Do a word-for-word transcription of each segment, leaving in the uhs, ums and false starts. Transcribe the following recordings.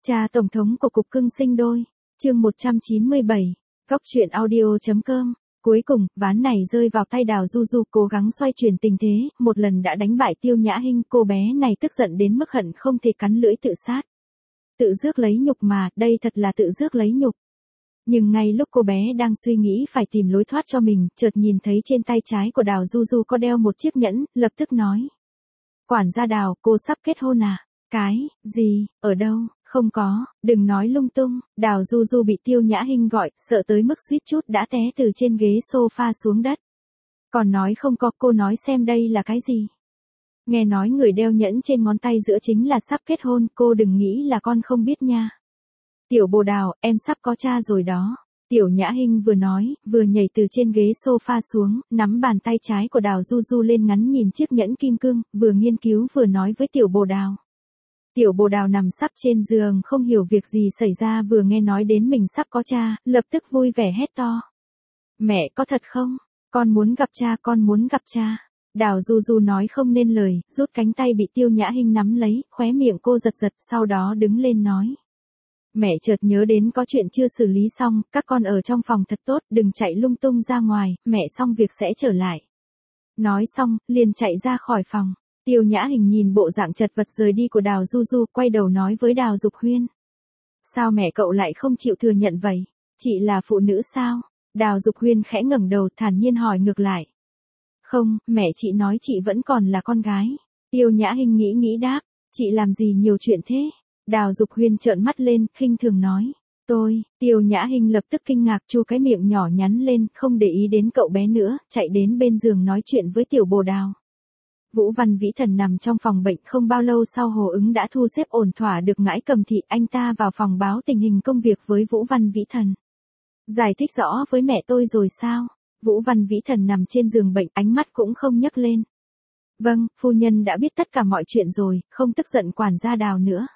Cha Tổng thống của Cục Cưng Sinh Đôi, chương một trăm chín mươi bảy, Góc truyện audio.com. Cuối cùng, ván này rơi vào tay Đào Du Du cố gắng xoay chuyển tình thế, một lần đã đánh bại Tiêu Nhã Hinh, cô bé này tức giận đến mức hận không thể cắn lưỡi tự sát. Tự rước lấy nhục mà, đây thật là tự rước lấy nhục. Nhưng ngay lúc cô bé đang suy nghĩ phải tìm lối thoát cho mình, chợt nhìn thấy trên tay trái của Đào Du Du có đeo một chiếc nhẫn, lập tức nói. Quản gia Đào, cô sắp kết hôn à? Cái, gì, ở đâu, không có, đừng nói lung tung. Đào Du Du bị Tiêu Nhã Hinh gọi, sợ tới mức suýt chút đã té từ trên ghế sofa xuống đất. Còn nói không có, cô nói xem đây là cái gì? Nghe nói người đeo nhẫn trên ngón tay giữa chính là sắp kết hôn, cô đừng nghĩ là con không biết nha. Tiểu Bồ Đào, em sắp có cha rồi đó. Tiểu Nhã Hinh vừa nói, vừa nhảy từ trên ghế sofa xuống, nắm bàn tay trái của Đào Du Du lên ngắn nhìn chiếc nhẫn kim cương, vừa nghiên cứu vừa nói với Tiểu Bồ Đào. Tiểu Bồ Đào nằm sắp trên giường không hiểu việc gì xảy ra, vừa nghe nói đến mình sắp có cha, lập tức vui vẻ hét to. Mẹ có thật không? Con muốn gặp cha, con muốn gặp cha. Đào Du Du nói không nên lời, rút cánh tay bị Tiêu Nhã Hinh nắm lấy, khóe miệng cô giật giật, sau đó đứng lên nói. Mẹ chợt nhớ đến có chuyện chưa xử lý xong, các con ở trong phòng thật tốt, đừng chạy lung tung ra ngoài, mẹ xong việc sẽ trở lại. Nói xong, liền chạy ra khỏi phòng. Tiêu Nhã Hinh nhìn bộ dạng chật vật rời đi của Đào Du Du, quay đầu nói với Đào Dục Huyên. Sao mẹ cậu lại không chịu thừa nhận vậy? Chị là phụ nữ sao? Đào Dục Huyên khẽ ngẩng đầu thản nhiên hỏi ngược lại. Không, mẹ chị nói chị vẫn còn là con gái. Tiêu Nhã Hinh nghĩ nghĩ đáp, chị làm gì nhiều chuyện thế? Đào Dục Huyên trợn mắt lên, khinh thường nói. Tôi, Tiêu Nhã Hinh lập tức kinh ngạc chu cái miệng nhỏ nhắn lên, không để ý đến cậu bé nữa, chạy đến bên giường nói chuyện với Tiểu Bồ Đào. Vũ Văn Vĩ Thần nằm trong phòng bệnh không bao lâu sau Hồ Ứng đã thu xếp ổn thỏa được Ngãi Cầm Thị, anh ta vào phòng báo tình hình công việc với Vũ Văn Vĩ Thần. Giải thích rõ với mẹ tôi rồi sao? Vũ Văn Vĩ Thần nằm trên giường bệnh, ánh mắt cũng không nhấc lên. Vâng, phu nhân đã biết tất cả mọi chuyện rồi, không tức giận quản gia Đào nữa.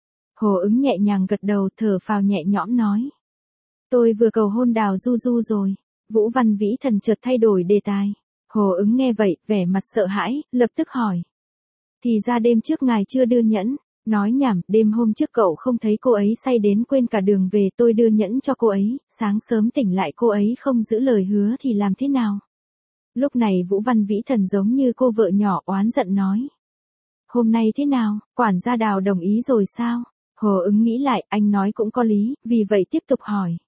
Hồ Ứng nhẹ nhàng gật đầu, thở phào nhẹ nhõm nói. Tôi vừa cầu hôn Đào Du Du rồi. Vũ Văn Vĩ Thần chợt thay đổi đề tài. Hồ Ứng nghe vậy, vẻ mặt sợ hãi, lập tức hỏi. Thì ra đêm trước ngài chưa đưa nhẫn. Nói nhảm, đêm hôm trước cậu không thấy cô ấy say đến quên cả đường về, tôi đưa nhẫn cho cô ấy, sáng sớm tỉnh lại cô ấy không giữ lời hứa thì làm thế nào? Lúc này Vũ Văn Vĩ Thần giống như cô vợ nhỏ oán giận nói. Hôm nay thế nào, quản gia Đào đồng ý rồi sao? Hồ Ứng nghĩ lại, anh nói cũng có lý, vì vậy tiếp tục hỏi.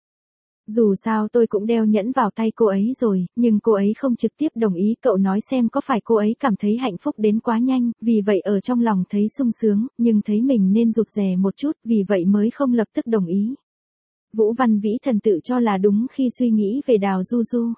Dù sao tôi cũng đeo nhẫn vào tay cô ấy rồi, nhưng cô ấy không trực tiếp đồng ý, cậu nói xem có phải cô ấy cảm thấy hạnh phúc đến quá nhanh, vì vậy ở trong lòng thấy sung sướng, nhưng thấy mình nên rụt rè một chút, vì vậy mới không lập tức đồng ý. Vũ Văn Vĩ Thần tự cho là đúng khi suy nghĩ về Đào Du Du.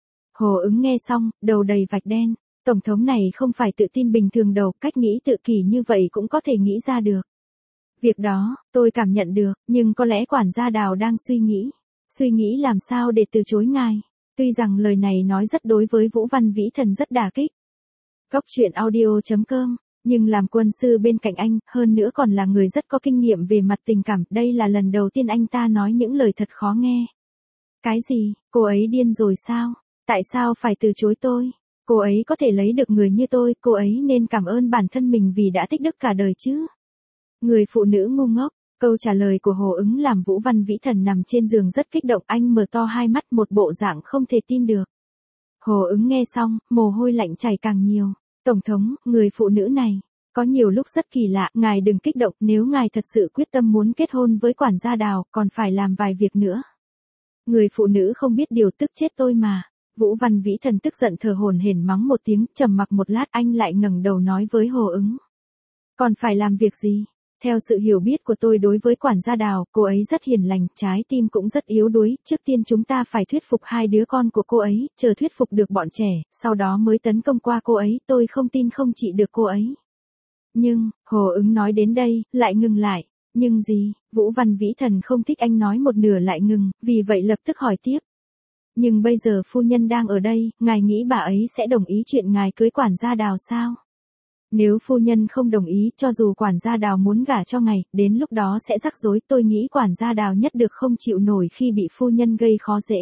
Hồ Ứng nghe xong, đầu đầy vạch đen, tổng thống này không phải tự tin bình thường đâu, cách nghĩ tự kỷ như vậy cũng có thể nghĩ ra được. Việc đó, tôi cảm nhận được, nhưng có lẽ quản gia Đào đang suy nghĩ. Suy nghĩ làm sao để từ chối ngài. Tuy rằng lời này nói rất đối với Vũ Văn Vĩ Thần rất đả kích. Góc truyện audio.com, nhưng làm quân sư bên cạnh anh, hơn nữa còn là người rất có kinh nghiệm về mặt tình cảm, đây là lần đầu tiên anh ta nói những lời thật khó nghe. Cái gì, cô ấy điên rồi sao? Tại sao phải từ chối tôi? Cô ấy có thể lấy được người như tôi, cô ấy nên cảm ơn bản thân mình vì đã tích đức cả đời chứ. Người phụ nữ ngu ngốc. Câu trả lời của Hồ Ứng làm Vũ Văn Vĩ Thần nằm trên giường rất kích động, anh mở to hai mắt một bộ dạng không thể tin được. Hồ Ứng nghe xong, mồ hôi lạnh chảy càng nhiều. Tổng thống, người phụ nữ này, có nhiều lúc rất kỳ lạ, ngài đừng kích động, nếu ngài thật sự quyết tâm muốn kết hôn với quản gia Đào, còn phải làm vài việc nữa. Người phụ nữ không biết điều tức chết tôi mà. Vũ Văn Vĩ Thần tức giận thở hổn hển mắng một tiếng, trầm mặc một lát anh lại ngẩng đầu nói với Hồ Ứng. Còn phải làm việc gì? Theo sự hiểu biết của tôi đối với quản gia Đào, cô ấy rất hiền lành, trái tim cũng rất yếu đuối, trước tiên chúng ta phải thuyết phục hai đứa con của cô ấy, chờ thuyết phục được bọn trẻ, sau đó mới tấn công qua cô ấy, tôi không tin không trị được cô ấy. Nhưng, Hồ Ứng nói đến đây, lại ngừng lại. Nhưng gì, Vũ Văn Vĩ Thần không thích anh nói một nửa lại ngừng, vì vậy lập tức hỏi tiếp. Nhưng bây giờ phu nhân đang ở đây, ngài nghĩ bà ấy sẽ đồng ý chuyện ngài cưới quản gia Đào sao? Nếu phu nhân không đồng ý, cho dù quản gia Đào muốn gả cho ngài, đến lúc đó sẽ rắc rối, tôi nghĩ quản gia Đào nhất được không chịu nổi khi bị phu nhân gây khó dễ.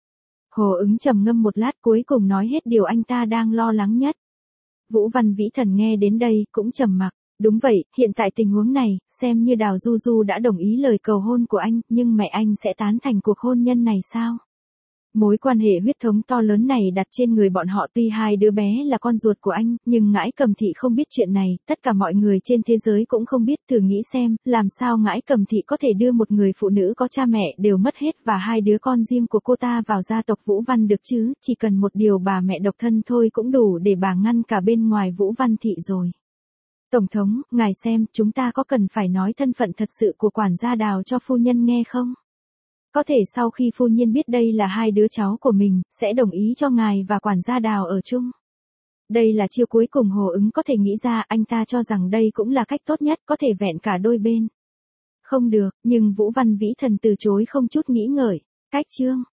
Hồ Ứng trầm ngâm một lát cuối cùng nói hết điều anh ta đang lo lắng nhất. Vũ Văn Vĩ Thần nghe đến đây, cũng trầm mặc. Đúng vậy, hiện tại tình huống này, xem như Đào Du Du đã đồng ý lời cầu hôn của anh, nhưng mẹ anh sẽ tán thành cuộc hôn nhân này sao? Mối quan hệ huyết thống to lớn này đặt trên người bọn họ, tuy hai đứa bé là con ruột của anh, nhưng Ngãi Cầm Thị không biết chuyện này, tất cả mọi người trên thế giới cũng không biết. Thử nghĩ xem, làm sao Ngãi Cầm Thị có thể đưa một người phụ nữ có cha mẹ đều mất hết và hai đứa con riêng của cô ta vào gia tộc Vũ Văn được chứ? Chỉ cần một điều bà mẹ độc thân thôi cũng đủ để bà ngăn cả bên ngoài Vũ Văn Thị rồi. Tổng thống, ngài xem, chúng ta có cần phải nói thân phận thật sự của quản gia Đào cho phu nhân nghe không? Có thể sau khi phu nhân biết đây là hai đứa cháu của mình, sẽ đồng ý cho ngài và quản gia Đào ở chung. Đây là chiêu cuối cùng Hồ Ứng có thể nghĩ ra, anh ta cho rằng đây cũng là cách tốt nhất, có thể vẹn cả đôi bên. Không được, nhưng Vũ Văn Vĩ Thần từ chối không chút nghĩ ngợi. Cách chương